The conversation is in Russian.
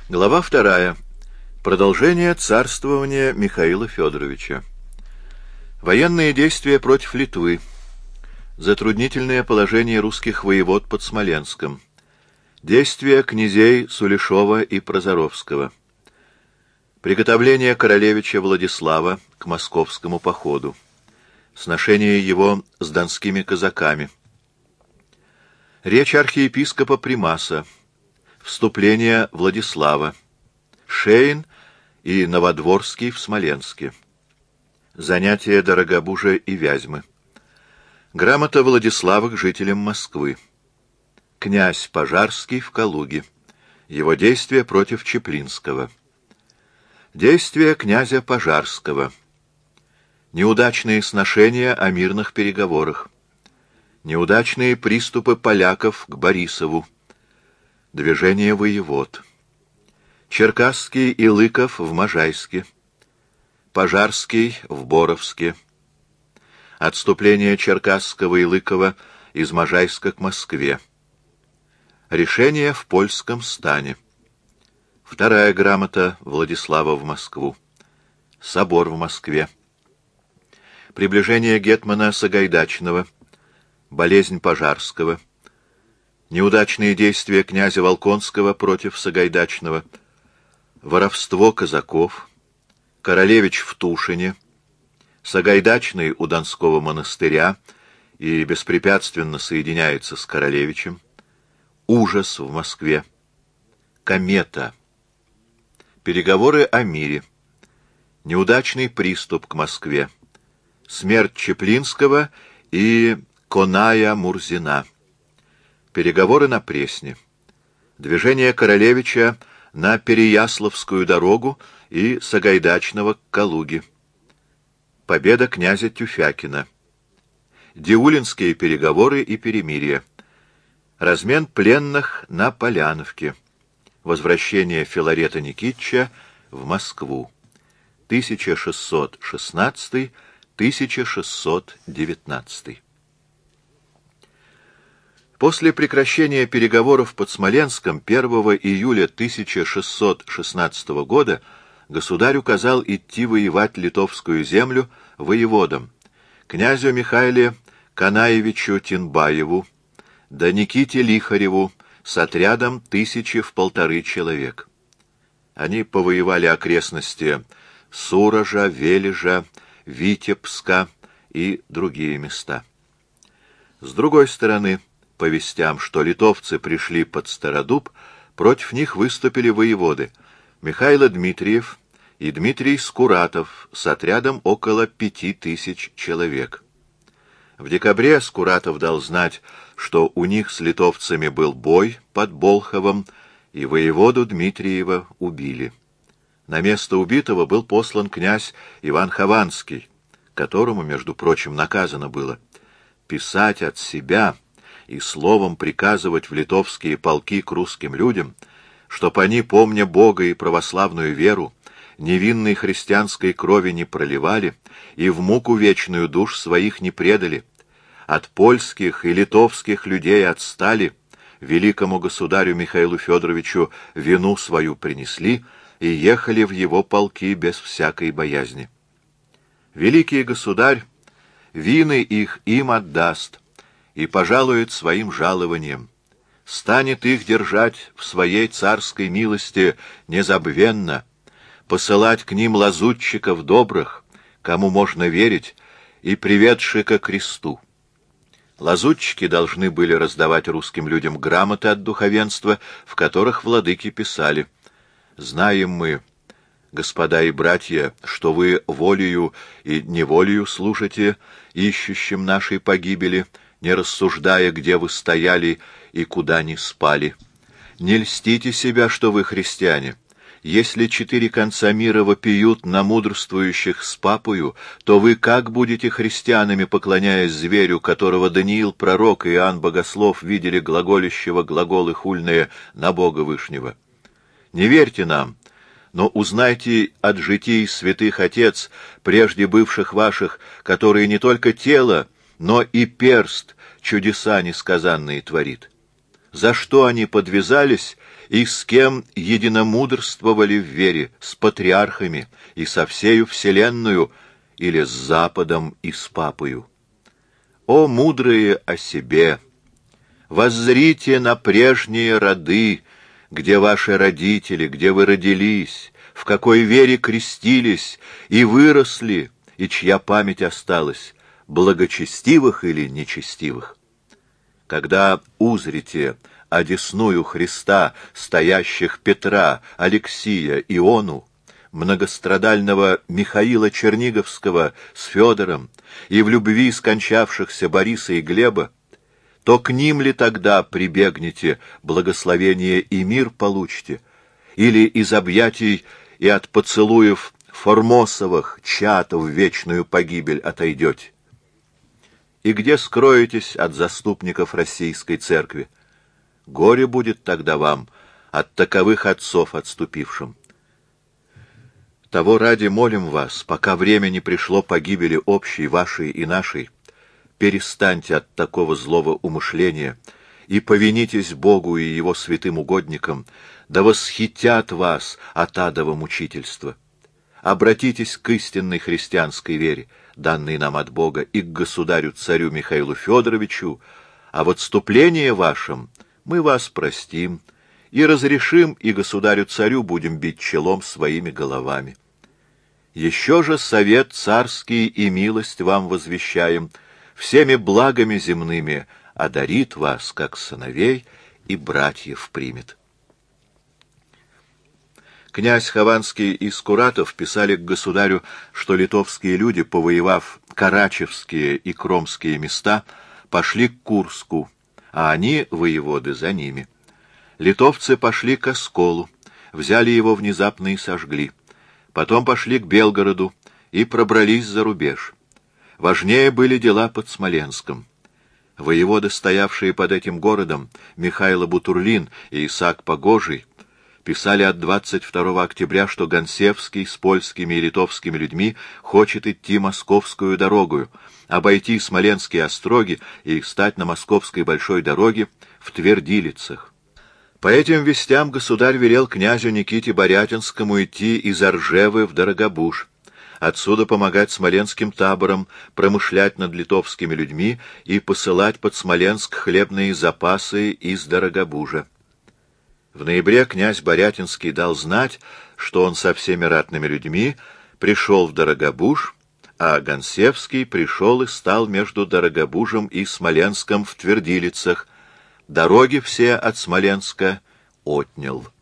Глава 2. Продолжение царствования Михаила Федоровича. Военные действия против Литвы. Затруднительное положение русских воевод под Смоленском. Действия князей Сулешова и Прозоровского. Приготовление королевича Владислава к московскому походу. Сношение его с донскими казаками. Речь архиепископа Примаса. Вступление Владислава. Шейн и Новодворский в Смоленске. Занятия Дорогобужа и Вязьмы. Грамота Владислава к жителям Москвы. Князь Пожарский в Калуге. Его действия против Чеплинского. Действия князя Пожарского. Неудачные сношения о мирных переговорах. Неудачные приступы поляков к Борисову. Движение воевод. Черкасский и Лыков в Можайске. Пожарский в Боровске. Отступление Черкасского и Лыкова из Можайска к Москве. Решение в польском стане. Вторая грамота Владислава в Москву. Собор в Москве. Приближение гетмана Сагайдачного. Болезнь Пожарского. Неудачные действия князя Волконского против Сагайдачного. Воровство казаков. Королевич в Тушине. Сагайдачный у Донского монастыря и беспрепятственно соединяется с Королевичем. Ужас в Москве. Комета. Переговоры о мире. Неудачный приступ к Москве. Смерть Чеплинского и Коная Мурзина. Переговоры на Пресне. Движение Королевича на Переяславскую дорогу и Сагайдачного к Калуге. Победа князя Тюфякина. Диулинские переговоры и перемирие. Размен пленных на Поляновке. Возвращение Филарета Никитича в Москву. 1616-1619. После прекращения переговоров под Смоленском 1 июля 1616 года государь указал идти воевать литовскую землю воеводам, князю Михаиле Канаевичу Тинбаеву, да Никите Лихареву с отрядом 1500 человек. Они повоевали окрестности Суража, Вележа, Витебска и другие места. С другой стороны, по вестям, что литовцы пришли под Стародуб, против них выступили воеводы Михайло Дмитриев и Дмитрий Скуратов с отрядом около 5000 человек. В декабре Скуратов дал знать, что у них с литовцами был бой под Болховом, и воеводу Дмитриева убили. На место убитого был послан князь Иван Хованский, которому, между прочим, наказано было писать от себя и словом приказывать в литовские полки к русским людям, чтоб они, помня Бога и православную веру, невинной христианской крови не проливали и в муку вечную душ своих не предали, от польских и литовских людей отстали, великому государю Михаилу Федоровичу вину свою принесли и ехали в его полки без всякой боязни. Великий государь вины их им отдаст и пожалует своим жалованием, станет их держать в своей царской милости незабвенно, посылать к ним лазутчиков добрых, кому можно верить, и приведши ко кресту. Лазутчики должны были раздавать русским людям грамоты от духовенства, в которых владыки писали: «Знаем мы, господа и братья, что вы волею и неволею служите ищущим нашей погибели, не рассуждая, где вы стояли и куда не спали. Не льстите себя, что вы христиане. Если 4 конца мира вопиют на мудрствующих с папою, то вы как будете христианами, поклоняясь зверю, которого Даниил пророк и Иоанн Богослов видели глаголящего глаголы хульные на Бога Вышнего? Не верьте нам, но узнайте от житий святых отец, прежде бывших ваших, которые не только тело, но и перст чудеса несказанные творит. За что они подвязались и с кем единомудрствовали в вере, с патриархами и со всею вселенную, или с Западом и с Папою. О, мудрые о себе! Воззрите на прежние роды, где ваши родители, где вы родились, в какой вере крестились и выросли, и чья память осталась, благочестивых или нечестивых. Когда узрите одесную Христа, стоящих Петра, Алексия, Иону, многострадального Михаила Черниговского с Федором и в любви скончавшихся Бориса и Глеба, то к ним ли тогда прибегнете, благословение и мир получите, или из объятий и от поцелуев Формосовых чад в вечную погибель отойдете? И где скроетесь от заступников Российской Церкви? Горе будет тогда вам от таковых отцов отступившим. Того ради молим вас, пока время не пришло погибели общей, вашей и нашей, перестаньте от такого злого умышления и повинитесь Богу и Его святым угодникам, да восхитят вас от адова мучительства. Обратитесь к истинной христианской вере, данной нам от Бога, и к государю-царю Михаилу Федоровичу, а в отступлении вашем мы вас простим и разрешим, и государю-царю будем бить челом своими головами. Еще же совет царский и милость вам возвещаем, всеми благами земными одарит вас, как сыновей, и братьев примет. Князь Хованский и Скуратов писали к государю, что литовские люди, повоевав карачевские и кромские места, пошли к Курску, а они, воеводы, за ними. Литовцы пошли к Осколу, взяли его внезапно и сожгли. Потом пошли к Белгороду и пробрались за рубеж. Важнее были дела под Смоленском. Воеводы, стоявшие под этим городом, Михайло Бутурлин и Исаак Погожий, писали от 22 октября, что Гонсевский с польскими и литовскими людьми хочет идти московскую дорогою, обойти Смоленские остроги и стать на московской большой дороге в Твердилицах. По этим вестям государь велел князю Никите Борятинскому идти из Оржевы в Дорогобуж, отсюда помогать смоленским таборам, промышлять над литовскими людьми и посылать под Смоленск хлебные запасы из Дорогобужа. В ноябре князь Борятинский дал знать, что он со всеми ратными людьми пришел в Дорогобуж, а Гонсевский пришел и стал между Дорогобужем и Смоленском в Твердилицах. Дороги все от Смоленска отнял.